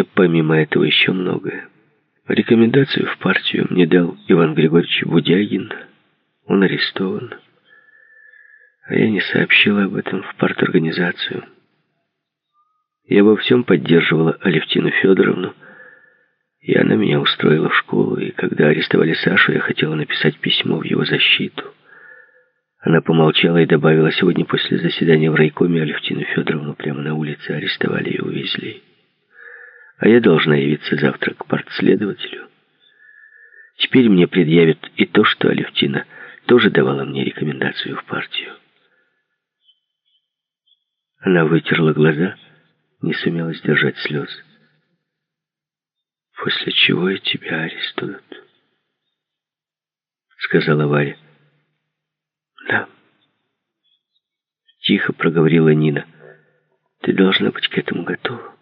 мне помимо этого еще многое. Рекомендацию в партию мне дал Иван Григорьевич Будягин. Он арестован. А я не сообщила об этом в парторганизацию. Я во всем поддерживала Алевтину Федоровну, и она меня устроила в школу. И когда арестовали Сашу, я хотела написать письмо в его защиту. Она помолчала и добавила: сегодня после заседания в райкоме Алевтину Федоровну прямо на улице арестовали и увезли. А я должна явиться завтра к партследователю. Теперь мне предъявят и то, что Алевтина тоже давала мне рекомендацию в партию. Она вытерла глаза, не сумела сдержать слез. «После чего и тебя арестуют», — сказала Варя. «Да», — тихо проговорила Нина. «Ты должна быть к этому готова».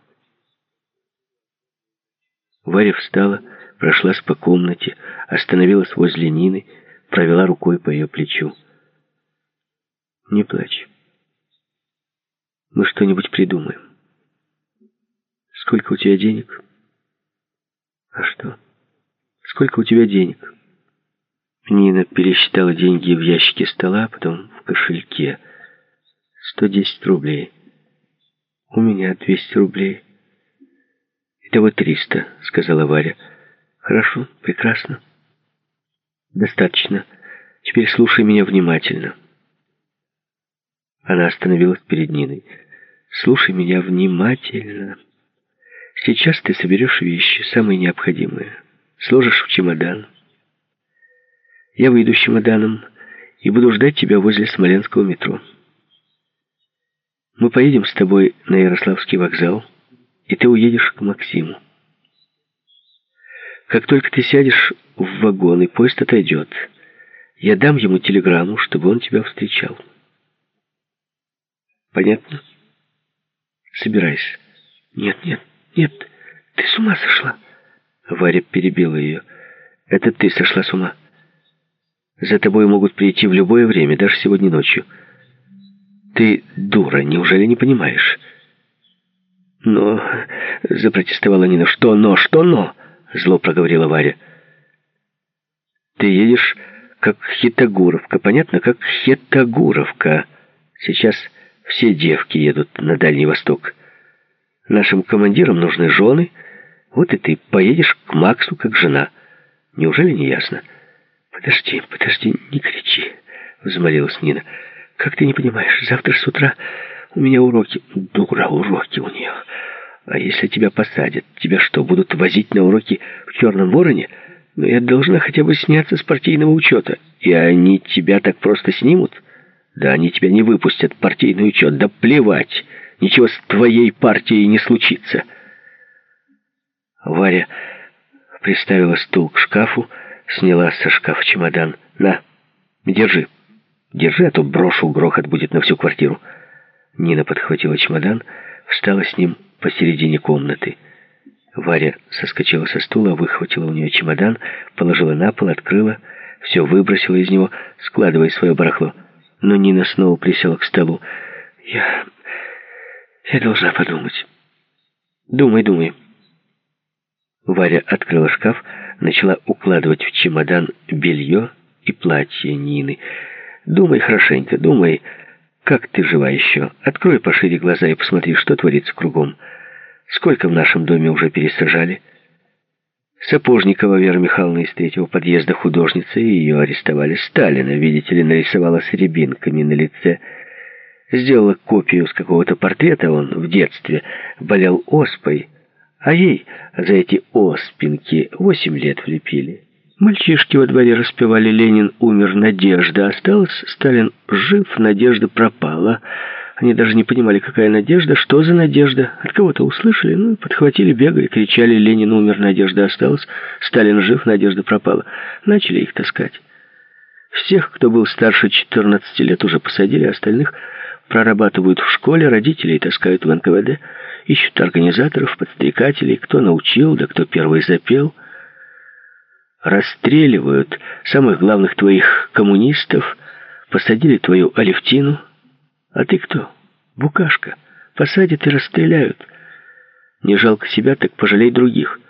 Варя встала, прошлась по комнате, остановилась возле Нины, провела рукой по ее плечу. «Не плачь. Мы что-нибудь придумаем. Сколько у тебя денег?» «А что? Сколько у тебя денег?» Нина пересчитала деньги в ящике стола, а потом в кошельке. 110 рублей. «У меня 200 рублей». «Итого 300, — сказала Варя. «Хорошо, прекрасно. Достаточно. Теперь слушай меня внимательно». Она остановилась перед Ниной. «Слушай меня внимательно. Сейчас ты соберешь вещи, самые необходимые, сложишь в чемодан. Я выйду с чемоданом и буду ждать тебя возле Смоленского метро. Мы поедем с тобой на Ярославский вокзал, и ты уедешь к Максиму. Как только ты сядешь в вагон и поезд отойдет, я дам ему телеграмму, чтобы он тебя встречал. Понятно? Собирайся». «Нет, нет, нет, ты с ума сошла?» Варя перебила ее. «Это ты сошла с ума. За тобой могут прийти в любое время, даже сегодня ночью. Ты дура, неужели не понимаешь?» «Но...» — запротестовала Нина. «Что но? Что но?» — зло проговорила Варя. «Ты едешь как Хитогуровка, понятно? Как Хитогуровка. Сейчас все девки едут на Дальний Восток. Нашим командирам нужны жены. Вот и ты поедешь к Максу как жена. Неужели не ясно?» «Подожди, подожди, не кричи», — взмолилась Нина. «Как ты не понимаешь, завтра с утра у меня уроки». «Дура, уроки у нее. А если тебя посадят, тебя что, будут возить на уроки в Черном Вороне? Но я должна хотя бы сняться с партийного учета. И они тебя так просто снимут? Да они тебя не выпустят, партийный учет. Да плевать, ничего с твоей партией не случится». Варя приставила стул к шкафу, сняла со шкафа чемодан. «На, держи. Держи, а то брошу, грохот будет на всю квартиру». Нина подхватила чемодан, встала с ним посередине комнаты. Варя соскочила со стула, выхватила у нее чемодан, положила на пол, открыла, все выбросила из него, складывая свое барахло. Но Нина снова присела к столу. «Я должна подумать». «Думай, думай». Варя открыла шкаф, начала укладывать в чемодан белье и платье Нины. «Думай хорошенько, думай, как ты жива еще. Открой пошире глаза и посмотри, что творится кругом. Сколько в нашем доме уже пересажали? Сапожникова Вера Михайловна из 3-го подъезда художница, и ее арестовали. Сталина, видите ли, нарисовала с рябинками на лице. Сделала копию с какого-то портрета, он в детстве болел оспой, а ей за эти оспинки 8 лет влепили. Мальчишки во дворе распевали: «Ленин умер, надежда осталась, Сталин жив, надежда пропала». Они даже не понимали, какая надежда, что за надежда. От кого-то услышали, ну и подхватили, бегали, кричали: «Ленин умер, надежда осталась, Сталин жив, надежда пропала». Начали их таскать. Всех, кто был старше 14 лет, уже посадили, остальных прорабатывают в школе, родителей таскают в НКВД, ищут организаторов, подстрекателей, кто научил, да кто первый запел. Расстреливают самых главных твоих коммунистов, посадили твою Алевтину. А ты кто? Букашка. Посадят и расстреляют. Не жалко себя, так пожалей других.